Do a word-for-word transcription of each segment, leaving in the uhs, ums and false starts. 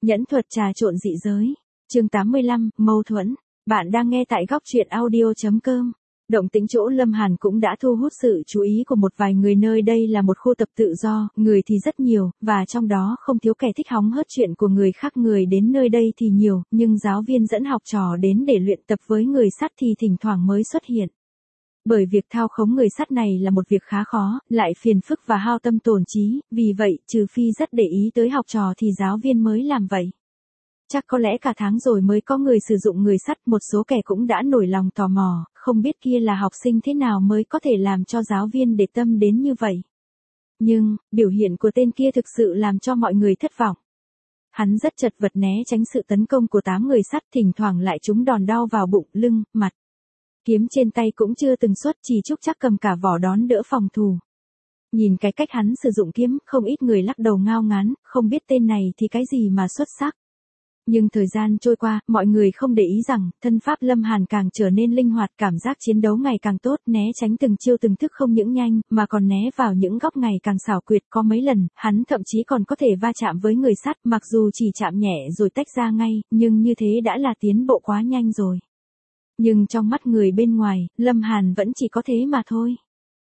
Nhẫn thuật trà trộn dị giới. Chương tám mươi lăm, mâu thuẫn. Bạn đang nghe tại góc truyện audio chấm com. Động tĩnh chỗ Lâm Hàn cũng đã thu hút sự chú ý của một vài người, nơi đây là một khu tập tự do, người thì rất nhiều, và trong đó không thiếu kẻ thích hóng hớt chuyện của người khác. Người đến nơi đây thì nhiều, nhưng giáo viên dẫn học trò đến để luyện tập với người sắt thì thỉnh thoảng mới xuất hiện. Bởi việc thao khống người sắt này là một việc khá khó, lại phiền phức và hao tâm tổn trí, vì vậy, trừ phi rất để ý tới học trò thì giáo viên mới làm vậy. Chắc có lẽ cả tháng rồi mới có người sử dụng người sắt, một số kẻ cũng đã nổi lòng tò mò, không biết kia là học sinh thế nào mới có thể làm cho giáo viên để tâm đến như vậy. Nhưng, biểu hiện của tên kia thực sự làm cho mọi người thất vọng. Hắn rất chật vật né tránh sự tấn công của tám người sắt, thỉnh thoảng lại trúng đòn đau vào bụng, lưng, mặt. Kiếm trên tay cũng chưa từng xuất, chỉ trúc chắc cầm cả vỏ đón đỡ phòng thủ. Nhìn cái cách hắn sử dụng kiếm, không ít người lắc đầu ngao ngán, không biết tên này thì cái gì mà xuất sắc. Nhưng thời gian trôi qua, mọi người không để ý rằng, thân pháp Lâm Hàn càng trở nên linh hoạt, cảm giác chiến đấu ngày càng tốt, né tránh từng chiêu từng thức không những nhanh, mà còn né vào những góc ngày càng xảo quyệt. Có mấy lần, hắn thậm chí còn có thể va chạm với người sắt, mặc dù chỉ chạm nhẹ rồi tách ra ngay, nhưng như thế đã là tiến bộ quá nhanh rồi. Nhưng trong mắt người bên ngoài, Lâm Hàn vẫn chỉ có thế mà thôi.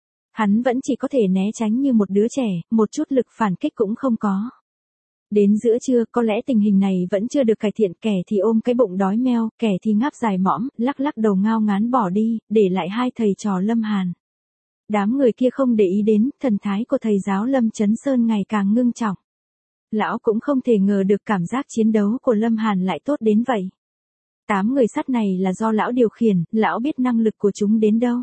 Hắn vẫn chỉ có thể né tránh như một đứa trẻ, một chút lực phản kích cũng không có. Đến giữa trưa, có lẽ tình hình này vẫn chưa được cải thiện, kẻ thì ôm cái bụng đói meo, kẻ thì ngáp dài mõm, lắc lắc đầu ngao ngán bỏ đi, để lại hai thầy trò Lâm Hàn. Đám người kia không để ý đến, thần thái của thầy giáo Lâm Chấn Sơn ngày càng ngưng trọng. Lão cũng không thể ngờ được cảm giác chiến đấu của Lâm Hàn lại tốt đến vậy. Tám người sắt này là do lão điều khiển, lão biết năng lực của chúng đến đâu.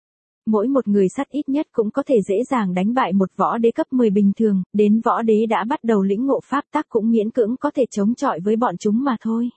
Mỗi một người sắt ít nhất cũng có thể dễ dàng đánh bại một võ đế cấp mười bình thường, đến võ đế đã bắt đầu lĩnh ngộ pháp tắc cũng miễn cưỡng có thể chống chọi với bọn chúng mà thôi.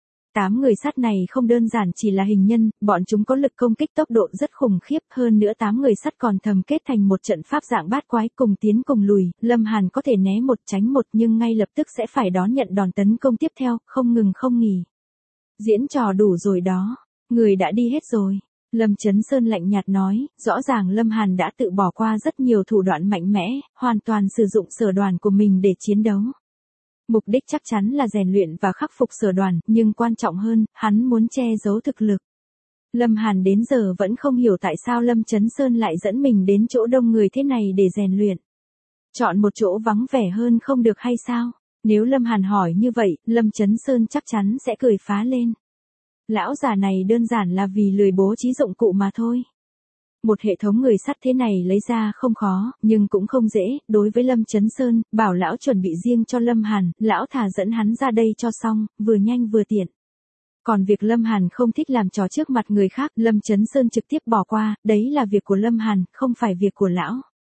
Tám người sắt này không đơn giản chỉ là hình nhân, bọn chúng có lực công kích tốc độ rất khủng khiếp, hơn nữa tám người sắt còn thầm kết thành một trận pháp dạng bát quái, cùng tiến cùng lùi. Lâm Hàn có thể né một tránh một nhưng ngay lập tức sẽ phải đón nhận đòn tấn công tiếp theo, không ngừng không nghỉ. Diễn trò đủ rồi đó, người đã đi hết rồi. Lâm Chấn Sơn lạnh nhạt nói, rõ ràng Lâm Hàn đã tự bỏ qua rất nhiều thủ đoạn mạnh mẽ, hoàn toàn sử dụng sở đoàn của mình để chiến đấu. Mục đích chắc chắn là rèn luyện và khắc phục sở đoàn, nhưng quan trọng hơn, hắn muốn che giấu thực lực. Lâm Hàn đến giờ vẫn không hiểu tại sao Lâm Chấn Sơn lại dẫn mình đến chỗ đông người thế này để rèn luyện. Chọn một chỗ vắng vẻ hơn không được hay sao? Nếu Lâm Hàn hỏi như vậy, Lâm Chấn Sơn chắc chắn sẽ cười phá lên. Lão già này đơn giản là vì lười bố trí dụng cụ mà thôi. Một hệ thống người sắt thế này lấy ra không khó, nhưng cũng không dễ. Đối với Lâm Chấn Sơn, bảo lão chuẩn bị riêng cho Lâm Hàn, lão thà dẫn hắn ra đây cho xong, vừa nhanh vừa tiện. Còn việc Lâm Hàn không thích làm trò trước mặt người khác, Lâm Chấn Sơn trực tiếp bỏ qua, đấy là việc của Lâm Hàn, không phải việc của lão.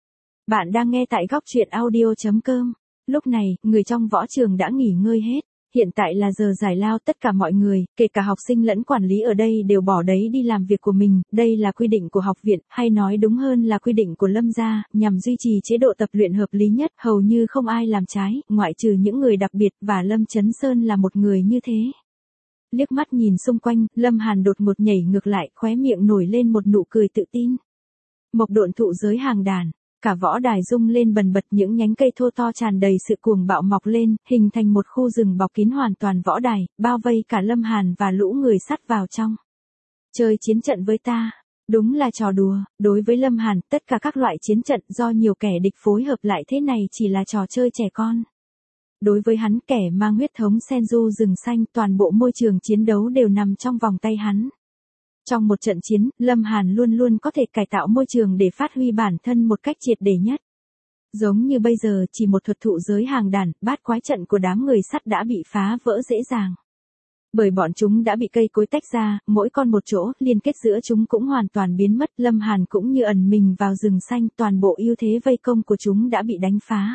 Bạn đang nghe tại góc truyện audio chấm com. Lúc này, người trong võ trường đã nghỉ ngơi hết. Hiện tại là giờ giải lao, tất cả mọi người, kể cả học sinh lẫn quản lý ở đây đều bỏ đấy đi làm việc của mình. Đây là quy định của học viện, hay nói đúng hơn là quy định của Lâm gia, nhằm duy trì chế độ tập luyện hợp lý nhất, hầu như không ai làm trái, ngoại trừ những người đặc biệt, và Lâm Chấn Sơn là một người như thế. Liếc mắt nhìn xung quanh, Lâm Hàn đột ngột nhảy ngược lại, khóe miệng nổi lên một nụ cười tự tin. Mộc độn thụ giới hàng đàn. Cả võ đài rung lên bần bật, những nhánh cây thô to tràn đầy sự cuồng bạo mọc lên, hình thành một khu rừng bọc kín hoàn toàn võ đài, bao vây cả Lâm Hàn và lũ người sắt vào trong. Chơi chiến trận với ta, đúng là trò đùa. Đối với Lâm Hàn, tất cả các loại chiến trận do nhiều kẻ địch phối hợp lại thế này chỉ là trò chơi trẻ con. Đối với hắn, kẻ mang huyết thống Senju rừng xanh, toàn bộ môi trường chiến đấu đều nằm trong vòng tay hắn. Trong một trận chiến, Lâm Hàn luôn luôn có thể cải tạo môi trường để phát huy bản thân một cách triệt để nhất. Giống như bây giờ, chỉ một thuật thụ giới hàng đàn, bát quái trận của đám người sắt đã bị phá vỡ dễ dàng. Bởi bọn chúng đã bị cây cối tách ra, mỗi con một chỗ, liên kết giữa chúng cũng hoàn toàn biến mất. Lâm Hàn cũng như ẩn mình vào rừng xanh, toàn bộ ưu thế vây công của chúng đã bị đánh phá.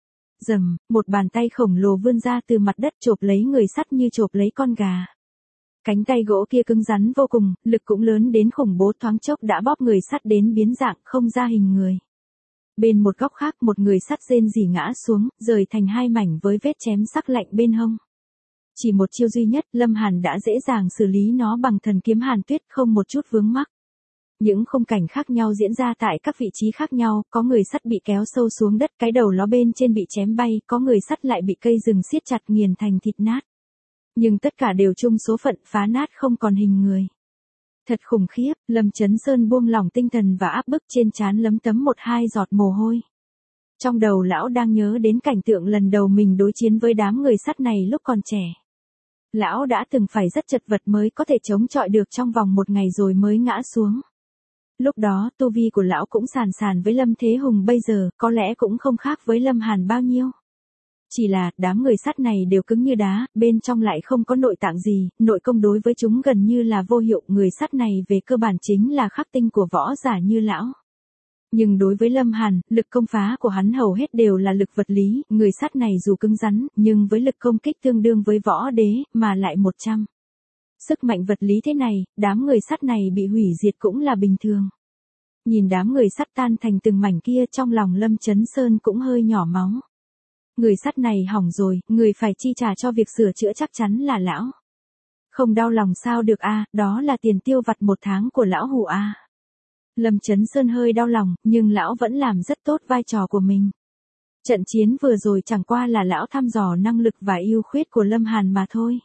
Rầm, một bàn tay khổng lồ vươn ra từ mặt đất chộp lấy người sắt như chộp lấy con gà. Cánh tay gỗ kia cứng rắn vô cùng, lực cũng lớn đến khủng bố, thoáng chốc đã bóp người sắt đến biến dạng, không ra hình người. Bên một góc khác, một người sắt rên rỉ ngã xuống, rời thành hai mảnh với vết chém sắc lạnh bên hông. Chỉ một chiêu duy nhất, Lâm Hàn đã dễ dàng xử lý nó bằng thần kiếm Hàn Tuyết, không một chút vướng mắc. Những khung cảnh khác nhau diễn ra tại các vị trí khác nhau, có người sắt bị kéo sâu xuống đất, cái đầu ló bên trên bị chém bay, có người sắt lại bị cây rừng siết chặt nghiền thành thịt nát. Nhưng tất cả đều chung số phận phá nát không còn hình người. Thật khủng khiếp, Lâm Chấn Sơn buông lỏng tinh thần và áp bức trên trán lấm tấm một hai giọt mồ hôi. Trong đầu lão đang nhớ đến cảnh tượng lần đầu mình đối chiến với đám người sắt này lúc còn trẻ. Lão đã từng phải rất chật vật mới có thể chống chọi được trong vòng một ngày rồi mới ngã xuống. Lúc đó tu vi của lão cũng sàn sàn với Lâm Thế Hùng bây giờ, có lẽ cũng không khác với Lâm Hàn bao nhiêu. Chỉ là, đám người sắt này đều cứng như đá, bên trong lại không có nội tạng gì, nội công đối với chúng gần như là vô hiệu, người sắt này về cơ bản chính là khắc tinh của võ giả như lão. Nhưng đối với Lâm Hàn, lực công phá của hắn hầu hết đều là lực vật lý, người sắt này dù cứng rắn, nhưng với lực công kích tương đương với võ đế, mà lại một trăm. Sức mạnh vật lý thế này, đám người sắt này bị hủy diệt cũng là bình thường. Nhìn đám người sắt tan thành từng mảnh kia trong lòng Lâm Chấn Sơn cũng hơi nhỏ máu. Người sắt này hỏng rồi, người phải chi trả cho việc sửa chữa chắc chắn là lão. Không đau lòng sao được a, đó là tiền tiêu vặt một tháng của lão Hù a. Lâm Chấn Sơn hơi đau lòng, nhưng lão vẫn làm rất tốt vai trò của mình. Trận chiến vừa rồi chẳng qua là lão thăm dò năng lực và ưu khuyết của Lâm Hàn mà thôi.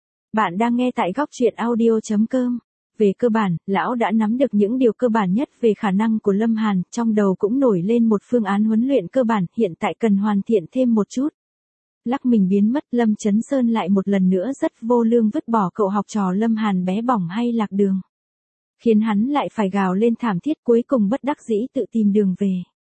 Bạn đang nghe tại góc truyện audio chấm com. Về cơ bản, lão đã nắm được những điều cơ bản nhất về khả năng của Lâm Hàn, trong đầu cũng nổi lên một phương án huấn luyện cơ bản, hiện tại cần hoàn thiện thêm một chút. Lắc mình biến mất, Lâm Chấn Sơn lại một lần nữa rất vô lương vứt bỏ cậu học trò Lâm Hàn bé bỏng hay lạc đường. Khiến hắn lại phải gào lên thảm thiết, cuối cùng bất đắc dĩ tự tìm đường về.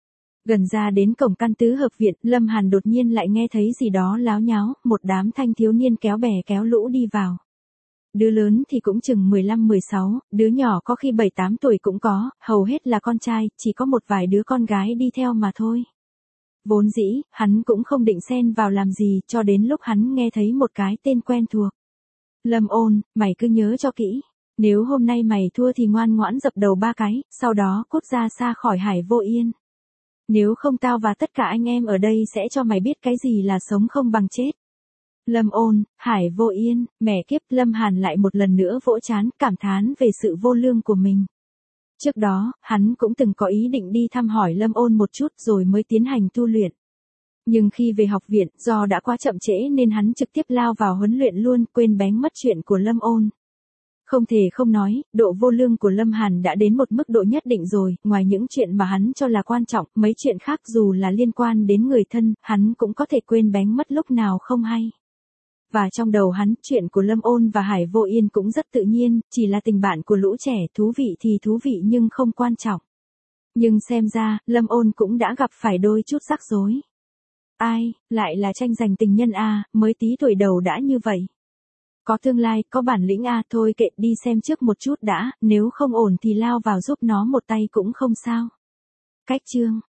Gần ra đến cổng căn tứ hợp viện, Lâm Hàn đột nhiên lại nghe thấy gì đó láo nháo, một đám thanh thiếu niên kéo bè kéo lũ đi vào. Đứa lớn thì cũng chừng mười lăm mười sáu, đứa nhỏ có khi bảy tám tuổi cũng có, hầu hết là con trai, chỉ có một vài đứa con gái đi theo mà thôi. Vốn dĩ, hắn cũng không định xen vào làm gì, cho đến lúc hắn nghe thấy một cái tên quen thuộc. Lâm Ôn, mày cứ nhớ cho kỹ. Nếu hôm nay mày thua thì ngoan ngoãn dập đầu ba cái, sau đó cút ra xa khỏi Hải Vô Yên. Nếu không tao và tất cả anh em ở đây sẽ cho mày biết cái gì là sống không bằng chết. Lâm Ôn, Hải Vô Yên, mẹ kiếp, Lâm Hàn lại một lần nữa vỗ trán, cảm thán về sự vô lương của mình. Trước đó, hắn cũng từng có ý định đi thăm hỏi Lâm Ôn một chút rồi mới tiến hành tu luyện. Nhưng khi về học viện, do đã quá chậm trễ nên hắn trực tiếp lao vào huấn luyện luôn, quên bén mất chuyện của Lâm Ôn. Không thể không nói, độ vô lương của Lâm Hàn đã đến một mức độ nhất định rồi, ngoài những chuyện mà hắn cho là quan trọng, mấy chuyện khác dù là liên quan đến người thân, hắn cũng có thể quên bén mất lúc nào không hay. Và trong đầu hắn, chuyện của Lâm Ôn và Hải Vô Yên cũng rất tự nhiên, chỉ là tình bạn của lũ trẻ, thú vị thì thú vị nhưng không quan trọng. Nhưng xem ra, Lâm Ôn cũng đã gặp phải đôi chút rắc rối. Ai, lại là tranh giành tình nhân a, mới tí tuổi đầu đã như vậy. Có tương lai, có bản lĩnh a, thôi kệ, đi xem trước một chút đã, nếu không ổn thì lao vào giúp nó một tay cũng không sao. Cách chương